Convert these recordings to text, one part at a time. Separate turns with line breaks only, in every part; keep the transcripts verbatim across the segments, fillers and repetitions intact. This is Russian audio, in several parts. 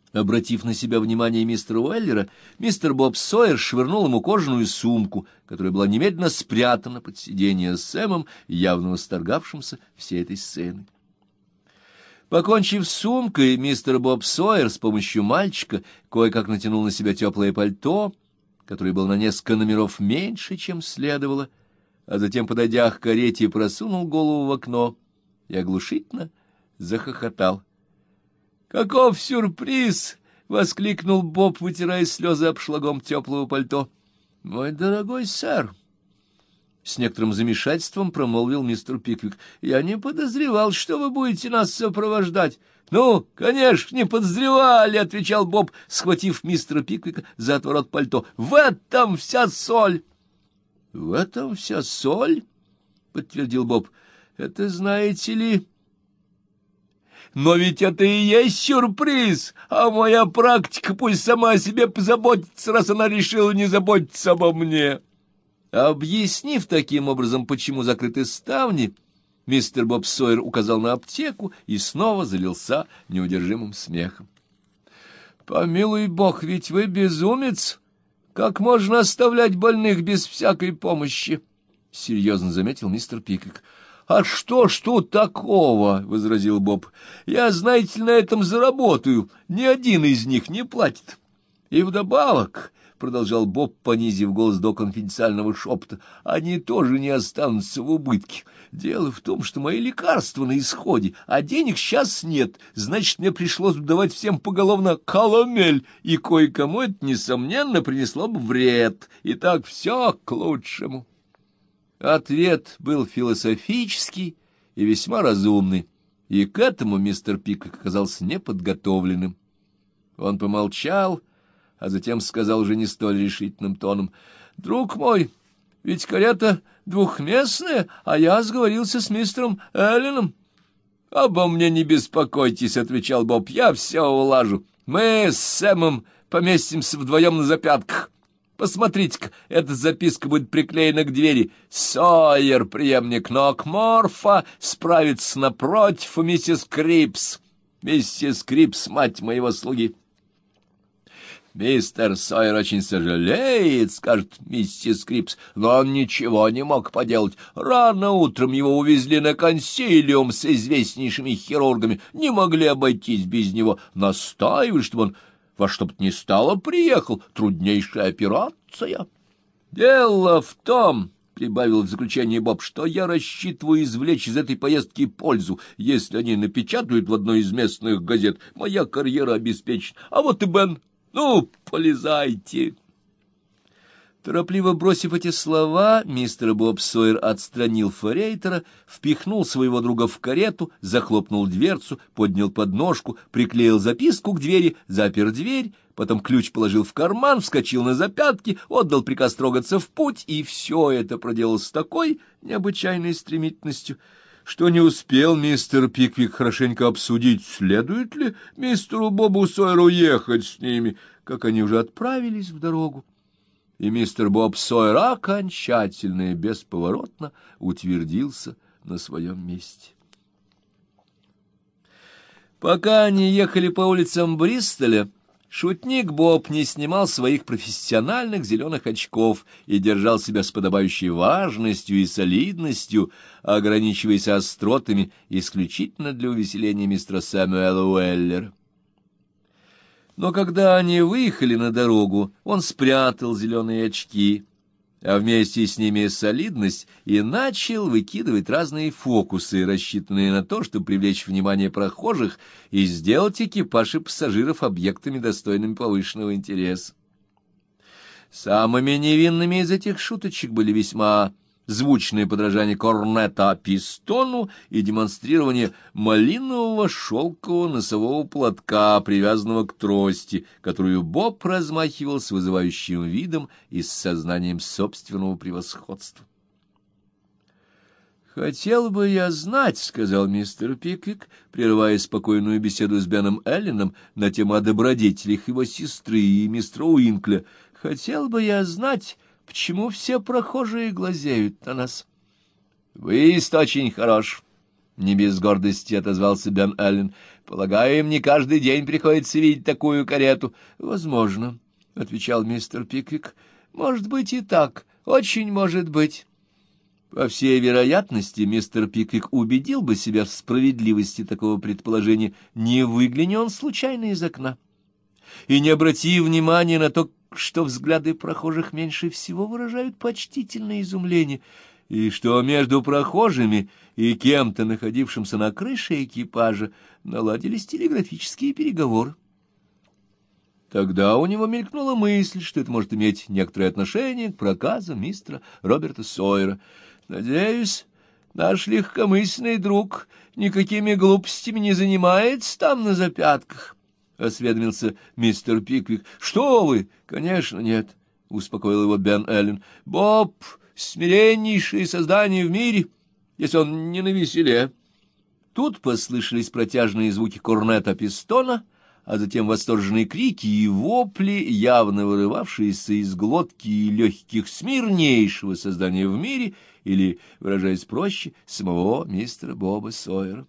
Обратив на себя внимание мистера Уэллера, мистер Боб Сойер швырнул ему кожаную сумку, которая была немедленно спрятана под сиденье с Сэмом, явно восторгавшимся всей этой сцены. Покончив с сумкой, мистер Боб Сойер с помощью мальчика кое-как натянул на себя теплое пальто, которое было на несколько номеров меньше, чем следовало, а затем, подойдя к карете, просунул голову в окно и оглушительно захохотал. «Каков сюрприз!» — воскликнул Боб, вытирая слезы обшлагом теплого пальто. «Мой дорогой сэр!» С некоторым замешательством промолвил мистер Пиквик. «Я не подозревал, что вы будете нас сопровождать». «Ну, конечно, не подозревали», — отвечал Боб, схватив мистера Пиквика за отворот пальто. «В этом вся соль». «В этом вся соль?» — подтвердил Боб. «Это, знаете ли...» «Но ведь это и есть сюрприз, а моя практика пусть сама о себе позаботится, раз она решила не заботиться обо мне». Объяснив таким образом, почему закрыты ставни, мистер Боб Сойер указал на аптеку и снова залился неудержимым смехом. «Помилуй бог, ведь вы безумец! Как можно оставлять больных без всякой помощи?» — серьезно заметил мистер Пиквик. «А что ж тут такого?» — возразил Боб. «Я, знаете ли, на этом заработаю. Ни один из них не платит. И вдобавок...» — продолжал Боб, понизив голос до конфиденциального шепота, — «они тоже не останутся в убытке. Дело в том, что мои лекарства на исходе, а денег сейчас нет, значит, мне пришлось бы давать всем поголовно каламель, и кое-кому это, несомненно, принесло бы вред. И так все к лучшему». Ответ был философический и весьма разумный, и к этому мистер Пиквик оказался неподготовленным. Он помолчал, а затем сказал уже не столь решительным тоном: «Друг мой, ведь карета двухместная, а я сговорился с мистером Элленом». «Обо мне не беспокойтесь», — отвечал Боб, — «я все улажу. Мы с Сэмом поместимся вдвоем на запятках. Посмотрите-ка, эта записка будет приклеена к двери. Сойер, преемник Нокморфа, справится напротив у миссис Крипс. Миссис Крипс — мать моего слуги». «Мистер Сойер очень сожалеет», — скажет миссис Крипс, — «но он ничего не мог поделать. Рано утром его увезли на консилиум с известнейшими хирургами. Не могли обойтись без него. Настаивают, чтобы он во что бы то ни стало приехал. Труднейшая операция». «Дело в том», — прибавил в заключение Боб, — «что я рассчитываю извлечь из этой поездки пользу. Если они напечатают в одной из местных газет, моя карьера обеспечена. А вот и Бен. Ну, полезайте». Торопливо бросив эти слова, мистер Боб Сойер отстранил форейтера, впихнул своего друга в карету, захлопнул дверцу, поднял подножку, приклеил записку к двери, запер дверь, потом ключ положил в карман, вскочил на запятки, отдал приказ трогаться в путь, и все это проделал с такой необычайной стремительностью, что не успел мистер Пиквик хорошенько обсудить, следует ли мистеру Бобу Сойеру ехать с ними, как они уже отправились в дорогу. И мистер Боб Сойер окончательно и бесповоротно утвердился на своем месте. Пока они ехали по улицам Бристоля, шутник Боб не снимал своих профессиональных зеленых очков и держал себя с подобающей важностью и солидностью, ограничиваясь остротами исключительно для увеселения мистера Сэмюэла Уэллера. Но когда они выехали на дорогу, он спрятал зеленые очки, а вместе с ними солидность, и начал выкидывать разные фокусы, рассчитанные на то, чтобы привлечь внимание прохожих и сделать экипаж и пассажиров объектами, достойными повышенного интереса. Самыми невинными из этих шуточек были весьма звучное подражание корнета пистону и демонстрирование малинового шелкового носового платка, привязанного к трости, которую Боб размахивал с вызывающим видом и с сознанием собственного превосходства. «Хотел бы я знать, — сказал мистер Пиквик, прерывая спокойную беседу с Беном Элленом на тему о добродетелях его сестры и мистера Уинкля, — хотел бы я знать, почему все прохожие глазеют на нас?» «Выезд очень хорош», — Не без гордости отозвался Бен Аллен. Полагаю, им не каждый день приходится видеть такую карету. Возможно, отвечал мистер Пиквик. Может быть и так, очень может быть. По всей вероятности, мистер Пиквик убедил бы себя в справедливости такого предположения, не выгляни он случайно из окна. И не обрати внимания на то, что взгляды прохожих меньше всего выражают почтительное изумление, и что между прохожими и кем-то, находившимся на крыше экипажа, наладились телеграфические переговоры. Тогда у него мелькнула мысль, что это может иметь некоторое отношение к проказам мистера Роберта Сойера. «Надеюсь, наш легкомысленный друг никакими глупостями не занимается там на запятках», — осведомился мистер Пиквик. «Что вы? Конечно, нет», — успокоил его Бен Аллен. «Боб — смиреннейшее создание в мире, если он не навеселе». Тут послышались протяжные звуки корнета-пистона, а затем восторженные крики и вопли, явно вырывавшиеся из глотки и легких смирнейшего создания в мире, или, выражаясь проще, самого мистера Боба Сойера.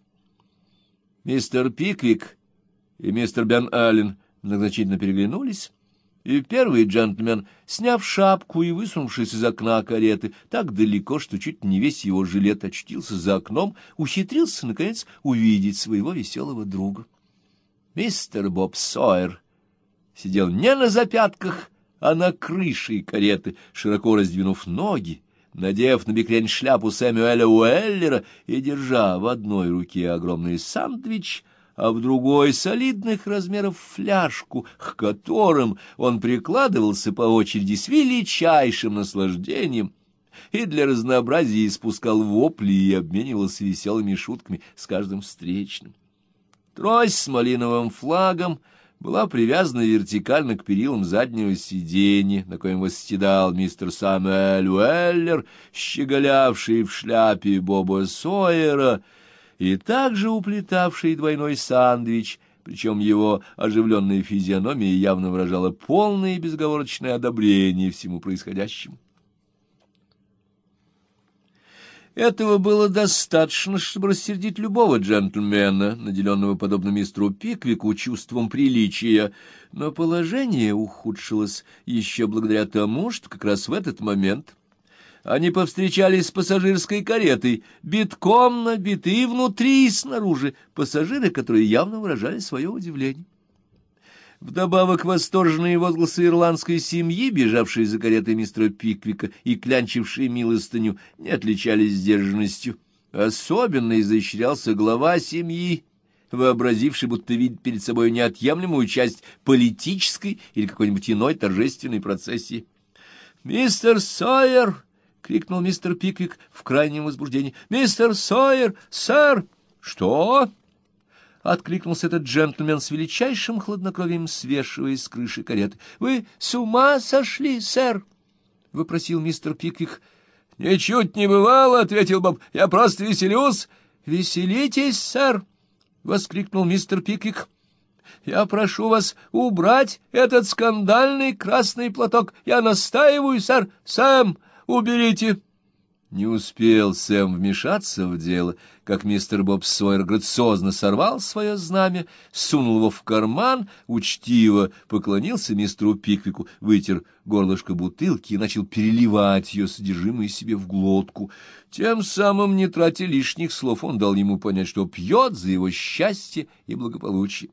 Мистер Пиквик и мистер Бен Аллен многозначительно переглянулись, и первый джентльмен, сняв шапку и высунувшись из окна кареты так далеко, что чуть не весь его жилет очутился за окном, ухитрился, наконец, увидеть своего веселого друга. Мистер Боб Сойер сидел не на запятках, а на крыше кареты, широко раздвинув ноги, надев на бекрень шляпу Сэмюэля Уэллера и держа в одной руке огромный сандвич, а в другой солидных размеров фляжку, к которым он прикладывался по очереди с величайшим наслаждением и для разнообразия испускал вопли и обменивался веселыми шутками с каждым встречным. Трость с малиновым флагом была привязана вертикально к перилам заднего сиденья, на коем восседал мистер Сэмюэль Уэллер, щеголявший в шляпе Боба Сойера, и также уплетавший двойной сандвич, причем его оживленная физиономия явно выражала полное и безоговорочное одобрение всему происходящему. Этого было достаточно, чтобы рассердить любого джентльмена, наделенного, подобно мистеру Пиквику, чувством приличия, но положение ухудшилось еще благодаря тому, что как раз в этот момент они повстречались с пассажирской каретой, битком набитые внутри и снаружи, пассажиры, которые явно выражали свое удивление. Вдобавок восторженные возгласы ирландской семьи, бежавшей за каретой мистера Пиквика и клянчившей милостыню, не отличались сдержанностью. Особенно изощрялся глава семьи, вообразивший, будто видит перед собой неотъемлемую часть политической или какой-нибудь иной торжественной процессии. «Мистер Сойер!» — крикнул мистер Пиквик в крайнем возбуждении. «Мистер Сойер! Сэр!» «Что?» — откликнулся этот джентльмен с величайшим хладнокровием, свешиваясь с крыши кареты. — Вы с ума сошли, сэр? — вопросил мистер Пиквик. — Ничуть не бывало, — ответил Боб. — Я просто веселюсь. — Веселитесь, сэр! — воскликнул мистер Пиквик. — Я прошу вас убрать этот скандальный красный платок. Я настаиваю, сэр. Сэм, уберите! Не успел Сэм вмешаться в дело, как мистер Боб Сойер грациозно сорвал свое знамя, сунул его в карман, учтиво поклонился мистеру Пиквику, вытер горлышко бутылки и начал переливать ее содержимое себе в глотку. Тем самым, не тратя лишних слов, он дал ему понять, что пьет за его счастье и благополучие.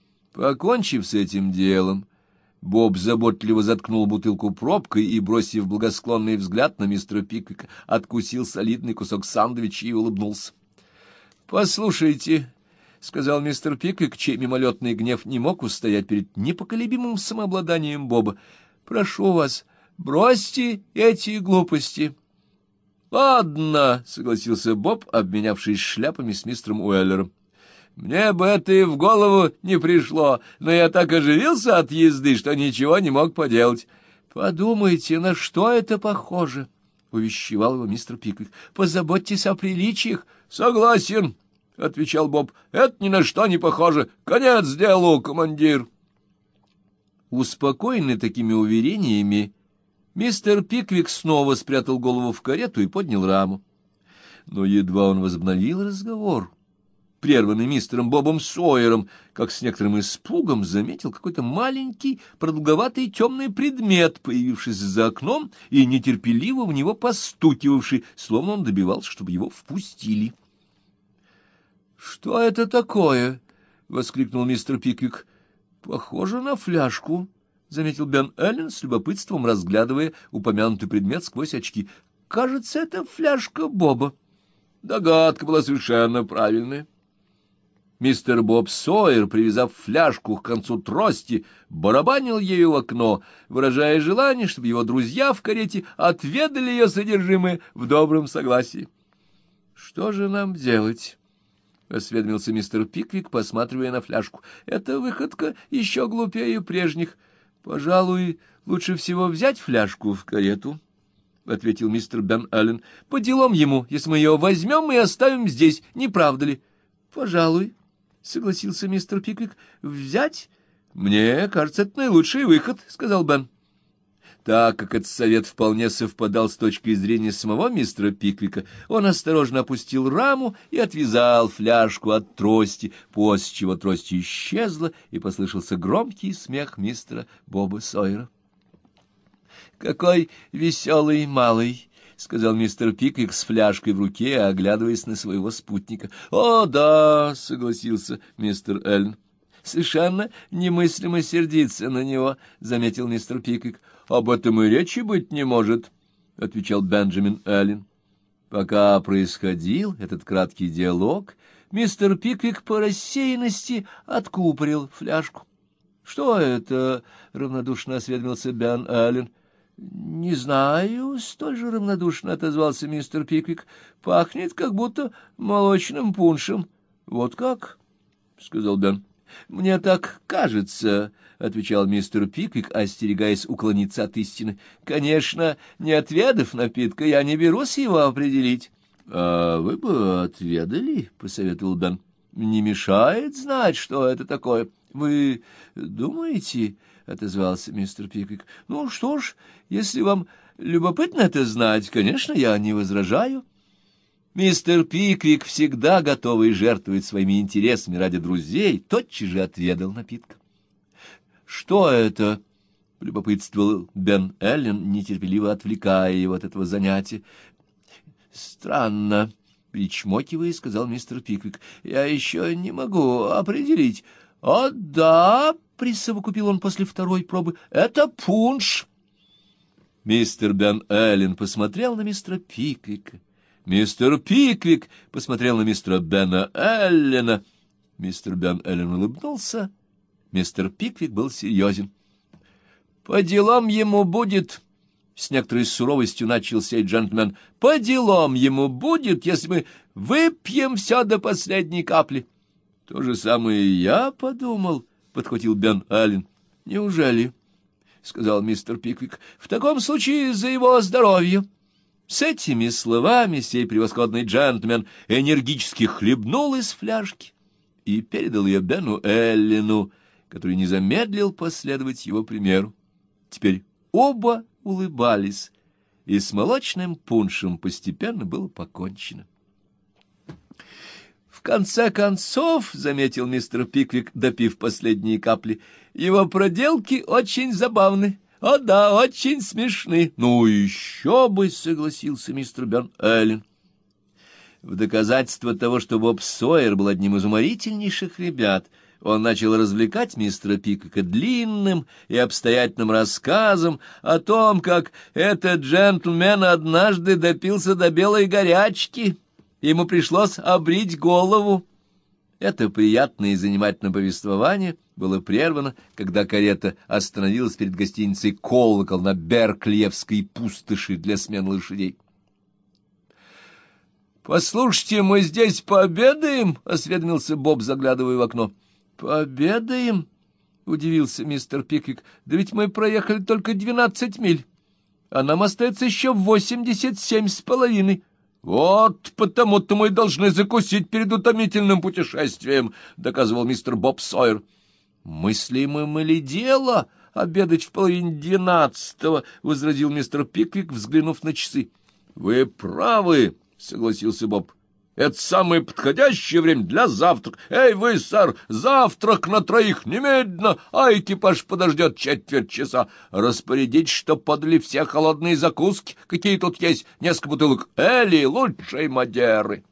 Покончив с этим делом, Боб заботливо заткнул бутылку пробкой и, бросив благосклонный взгляд на мистера Пиквика, откусил солидный кусок сандвича и улыбнулся. — Послушайте, — сказал мистер Пиквик, чей мимолетный гнев не мог устоять перед непоколебимым самообладанием Боба, — прошу вас, бросьте эти глупости. — Ладно, — согласился Боб, обменявшись шляпами с мистером Уэллером. Мне бы это и в голову не пришло, но я так оживился от езды, что ничего не мог поделать. — Подумайте, на что это похоже? — увещевал его мистер Пиквик. — Позаботьтесь о приличиях. — Согласен, — отвечал Боб. — Это ни на что не похоже. Конец делу, командир. Успокоенный такими уверениями, мистер Пиквик снова спрятал голову в карету и поднял раму. но едва он возобновил разговор, прерванный мистером Бобом Сойером, как с некоторым испугом заметил какой-то маленький, продолговатый темный предмет, появившийся за окном и нетерпеливо в него постукивавший, словно он добивался, чтобы его впустили. — Что это такое? — воскликнул мистер Пиквик. — Похоже на фляжку, — заметил Бен Эллен с любопытством, разглядывая упомянутый предмет сквозь очки. — Кажется, это фляжка Боба. Догадка была совершенно правильная. Мистер Боб Сойер, привязав фляжку к концу трости, барабанил ею в окно, выражая желание, чтобы его друзья в карете отведали ее содержимое в добром согласии. — Что же нам делать? — осведомился мистер Пиквик, посматривая на фляжку. — Эта выходка еще глупее прежних. — Пожалуй, лучше всего взять фляжку в карету, — ответил мистер Бен Эллен. — По делам ему, если мы ее возьмем и оставим здесь, не правда ли? — Пожалуй, — согласился мистер Пиквик. — Взять? — Мне кажется, это наилучший выход, — сказал Бен. Так как этот совет вполне совпадал с точкой зрения самого мистера Пиквика, он осторожно опустил раму и отвязал фляжку от трости, после чего трость исчезла, и послышался громкий смех мистера Боба Сойера. — Какой веселый малый! — сказал мистер Пиквик с фляжкой в руке, оглядываясь на своего спутника. — О, да! — согласился мистер Эллен. — Совершенно немыслимо сердиться на него, — заметил мистер Пиквик. — Об этом и речи быть не может, — отвечал Бенджамин Эллен. Пока происходил этот краткий диалог, мистер Пиквик по рассеянности откупорил фляжку. — Что это? — равнодушно осведомился Бен Эллен. — Не знаю, — столь же равнодушно отозвался мистер Пиквик. — Пахнет как будто молочным пуншем. — Вот как? — сказал Бен. — Мне так кажется, — отвечал мистер Пиквик, остерегаясь уклониться от истины. — Конечно, не отведав напитка, я не берусь его определить. — А вы бы отведали, — посоветовал Бен. — Не мешает знать, что это такое. — Вы думаете? — отозвался мистер Пиквик. — Ну что ж, если вам любопытно это знать, конечно, я не возражаю. Мистер Пиквик, всегда готовый жертвовать своими интересами ради друзей, тотчас же отведал напитка. — Что это? — полюбопытствовал Бен Эллен, нетерпеливо отвлекая его от этого занятия. — Странно, — причмокивая, сказал мистер Пиквик. — Я еще не могу определить. — О, да, — присовокупил он после второй пробы, — это пунш. Мистер Бен Эллен посмотрел на мистера Пиквика. Мистер Пиквик посмотрел на мистера Бена Эллена. Мистер Бен Эллен улыбнулся. Мистер Пиквик был серьезен. — По делам ему будет, — с некоторой суровостью начал сей джентльмен, — по делам ему будет, если мы выпьем все до последней капли. — То же самое и я подумал, — подхватил Бен Эллен. — Неужели? — сказал мистер Пиквик. — В таком случае за его здоровье. С этими словами сей превосходный джентльмен энергически хлебнул из фляжки и передал ее Бену Эллену, который не замедлил последовать его примеру. Теперь оба улыбались, и с молочным пуншем постепенно было покончено. — В конце концов, — заметил мистер Пиквик, допив последние капли, — его проделки очень забавны. — О да, очень смешны. — Ну, еще бы, — согласился мистер Бен Эллен. В доказательство того, что Боб Сойер был одним из уморительнейших ребят, он начал развлекать мистера Пиквика длинным и обстоятельным рассказом о том, как этот джентльмен однажды допился до белой горячки, ему пришлось обрить голову. Это приятное и занимательное повествование было прервано, когда карета остановилась перед гостиницей «Колокол» на Берклиевской пустоши для смен лошадей. — Послушайте, мы здесь пообедаем? — осведомился Боб, заглядывая в окно. — Пообедаем? — удивился мистер Пиквик. — Да ведь мы проехали только двенадцать миль, а нам остается еще восемьдесят семь с половиной. — Вот потому-то мы должны закусить перед утомительным путешествием, — доказывал мистер Боб Сойер. — Мыслимым ли дело обедать в половине двенадцатого, — возразил мистер Пиквик, взглянув на часы. — Вы правы, — согласился Боб. — Это самое подходящее время для завтрака. Эй, вы, сэр, завтрак на троих немедленно, а экипаж подождет четверть часа. Распорядитесь, чтоб подали все холодные закуски, какие тут есть, несколько бутылок эли, лучшей Мадеры.